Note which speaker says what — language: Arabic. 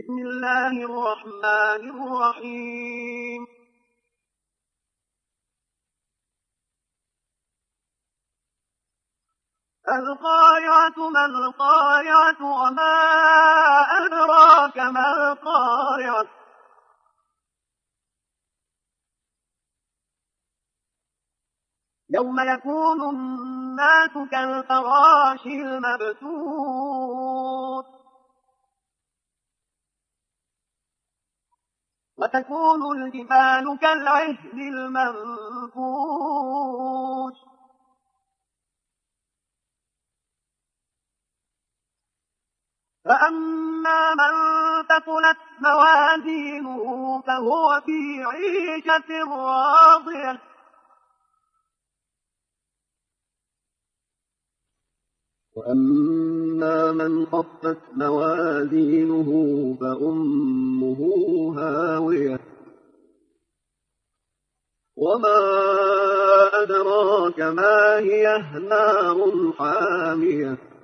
Speaker 1: بسم الله الرحمن الرحيم القارعة ما القارعة وما أدراك ما القارعة يوم يكون الناس كالفراش المبثوث وتكون الجبال كالعهن المنفوش فأما من ثقلت موازينه فهو في عيشة راضية وأما من خفت موازينه فأمه هاوية وما أدراك ما هي نار حامية